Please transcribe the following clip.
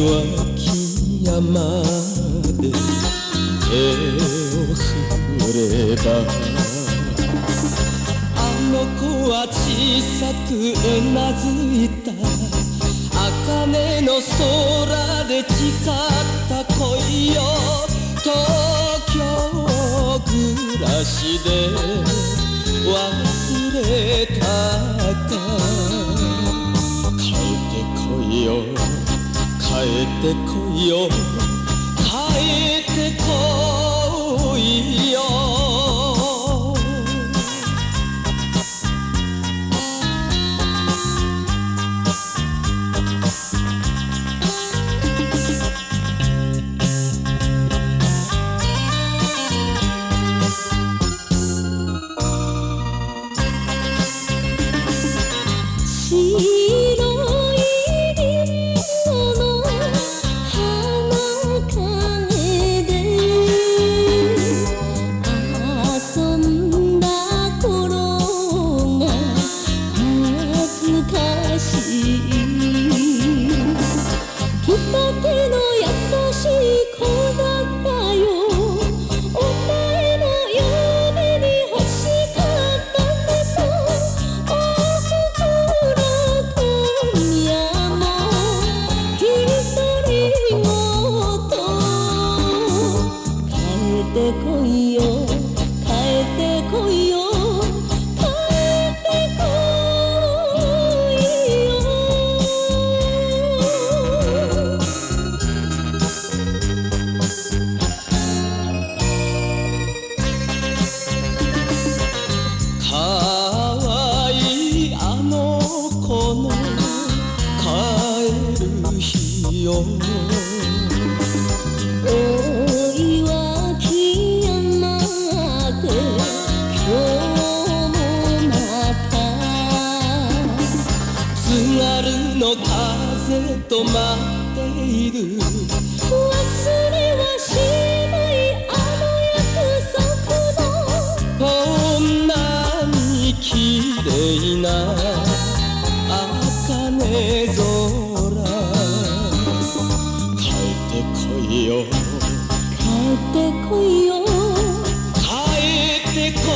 脇山で手を振ればあの子は小さくうなずいた。茜の空で誓った恋よ。東京暮らしで忘れたか。帰ってこいよ帰ってこいよ帰ってこいよ。 大岩木山で今日もまた津軽の風と待っている。 忘れはしないあの約束のこんなに綺麗な茜空。帰ってこいよ帰ってこいよ帰ってこ